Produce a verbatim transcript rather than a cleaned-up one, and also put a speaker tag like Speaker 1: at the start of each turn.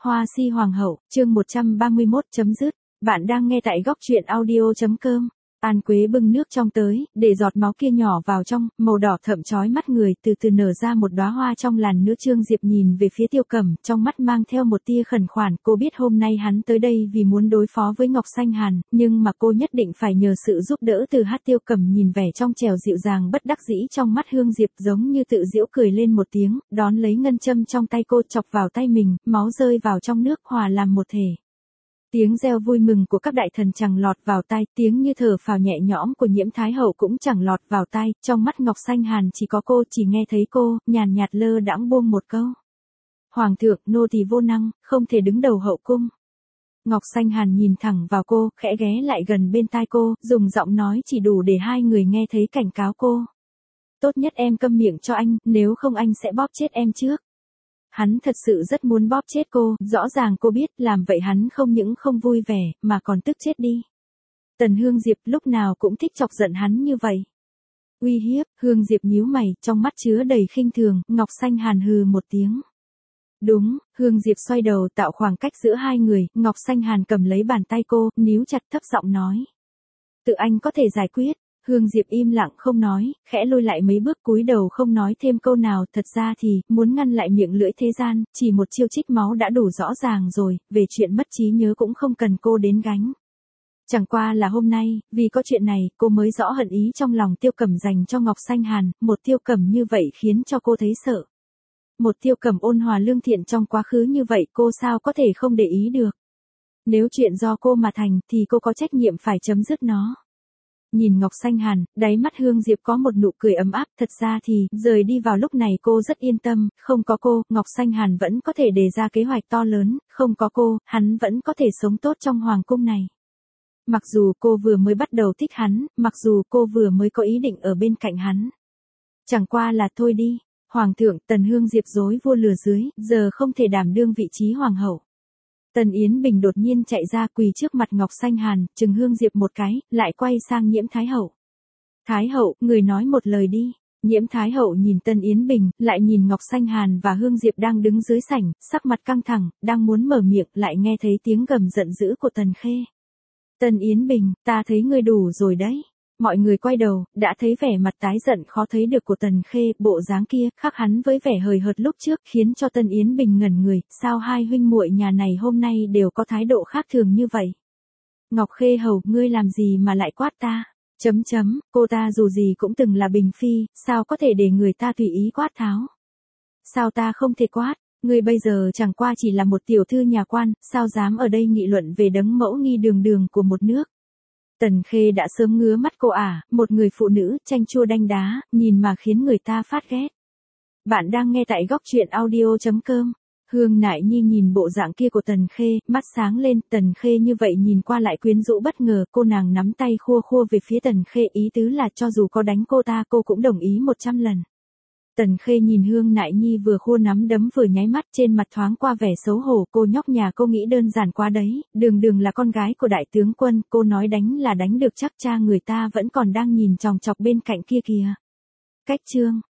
Speaker 1: Hoa si hoàng hậu, chương một trăm ba mươi mốt chấm dứt. Bạn đang nghe tại góc truyện audio.com. An Quế bưng nước trong tới, để giọt máu kia nhỏ vào trong, màu đỏ thẫm chói mắt người, từ từ nở ra một đóa hoa trong làn nước. Trương Diệp nhìn về phía Tiêu Cẩm, trong mắt mang theo một tia khẩn khoản. Cô biết hôm nay hắn tới đây vì muốn đối phó với Ngọc Xanh Hàn, nhưng mà cô nhất định phải nhờ sự giúp đỡ từ hát. Tiêu Cẩm nhìn vẻ trong trẻo dịu dàng bất đắc dĩ trong mắt Hương Diệp, giống như tự giễu cười lên một tiếng, đón lấy ngân châm trong tay cô chọc vào tay mình, máu rơi vào trong nước hòa làm một thể. Tiếng reo vui mừng của các đại thần chẳng lọt vào tai, tiếng như thở phào nhẹ nhõm của Nhiễm Thái Hậu cũng chẳng lọt vào tai, trong mắt Ngọc Xanh Hàn chỉ có cô, chỉ nghe thấy cô, nhàn nhạt lơ đãng buông một câu. Hoàng thượng, nô tỳ vô năng, không thể đứng đầu hậu cung. Ngọc Xanh Hàn nhìn thẳng vào cô, khẽ ghé lại gần bên tai cô, dùng giọng nói chỉ đủ để hai người nghe thấy cảnh cáo cô. Tốt nhất em câm miệng cho anh, nếu không anh sẽ bóp chết em trước. Hắn thật sự rất muốn bóp chết cô, rõ ràng cô biết, làm vậy hắn không những không vui vẻ, mà còn tức chết đi. Tần Hương Diệp lúc nào cũng thích chọc giận hắn như vậy. Uy hiếp, Hương Diệp nhíu mày, trong mắt chứa đầy khinh thường. Ngọc Xanh Hàn hừ một tiếng. Đúng, Hương Diệp xoay đầu tạo khoảng cách giữa hai người, Ngọc Xanh Hàn cầm lấy bàn tay cô, níu chặt thấp giọng nói. Tự anh có thể giải quyết. Hương Diệp im lặng không nói, khẽ lùi lại mấy bước cúi đầu không nói thêm câu nào. Thật ra thì, muốn ngăn lại miệng lưỡi thế gian, chỉ một chiêu trích máu đã đủ rõ ràng rồi, về chuyện mất trí nhớ cũng không cần cô đến gánh. Chẳng qua là hôm nay, vì có chuyện này, cô mới rõ hận ý trong lòng Tiêu Cẩm dành cho Ngọc Xanh Hàn, một Tiêu Cẩm như vậy khiến cho cô thấy sợ. Một Tiêu Cẩm ôn hòa lương thiện trong quá khứ như vậy cô sao có thể không để ý được. Nếu chuyện do cô mà thành, thì cô có trách nhiệm phải chấm dứt nó. Nhìn Ngọc Xanh Hàn, đáy mắt Hương Diệp có một nụ cười ấm áp. Thật ra thì, rời đi vào lúc này cô rất yên tâm, không có cô, Ngọc Xanh Hàn vẫn có thể đề ra kế hoạch to lớn, không có cô, hắn vẫn có thể sống tốt trong hoàng cung này. Mặc dù cô vừa mới bắt đầu thích hắn, mặc dù cô vừa mới có ý định ở bên cạnh hắn. Chẳng qua là thôi đi, Hoàng thượng. Tần Hương Diệp dối vua lừa dưới, giờ không thể đảm đương vị trí hoàng hậu. Tần Yến Bình đột nhiên chạy ra quỳ trước mặt Ngọc Xanh Hàn, chừng Hương Diệp một cái, lại quay sang Nhiễm Thái Hậu. Thái Hậu, người nói một lời đi. Nhiễm Thái Hậu nhìn Tần Yến Bình, lại nhìn Ngọc Xanh Hàn và Hương Diệp đang đứng dưới sảnh, sắc mặt căng thẳng, đang muốn mở miệng, lại nghe thấy tiếng gầm giận dữ của Tần Khê. Tần Yến Bình, ta thấy ngươi đủ rồi đấy. Mọi người quay đầu, đã thấy vẻ mặt tái giận khó thấy được của Tần Khê, bộ dáng kia, khác hắn với vẻ hời hợt lúc trước, khiến cho Tần Yến Bình ngẩn người, sao hai huynh muội nhà này hôm nay đều có thái độ khác thường như vậy? Ngọc Khê hầu, ngươi làm gì mà lại quát ta? Chấm chấm, cô ta dù gì cũng từng là bình phi, sao có thể để người ta tùy ý quát tháo? Sao ta không thể quát? Ngươi bây giờ chẳng qua chỉ là một tiểu thư nhà quan, sao dám ở đây nghị luận về đấng mẫu nghi đường đường của một nước? Tần Khê đã sớm ngứa mắt cô à, một người phụ nữ, chanh chua đanh đá, nhìn mà khiến người ta phát ghét. Bạn đang nghe tại góc truyện audio.com. Hương Nại Nhi nhìn bộ dạng kia của Tần Khê, mắt sáng lên. Tần Khê như vậy nhìn qua lại quyến rũ bất ngờ, cô nàng nắm tay khua khua về phía Tần Khê, ý tứ là cho dù có đánh cô ta cô cũng đồng ý một trăm lần. Tần Khê nhìn Hương Nại Nhi vừa khua nắm đấm vừa nháy mắt, trên mặt thoáng qua vẻ xấu hổ. Cô nhóc nhà cô nghĩ đơn giản quá đấy, đường đường là con gái của đại tướng quân, cô nói đánh là đánh được chắc cha người ta vẫn còn đang nhìn chòng chọc bên cạnh kia kìa. Cách chương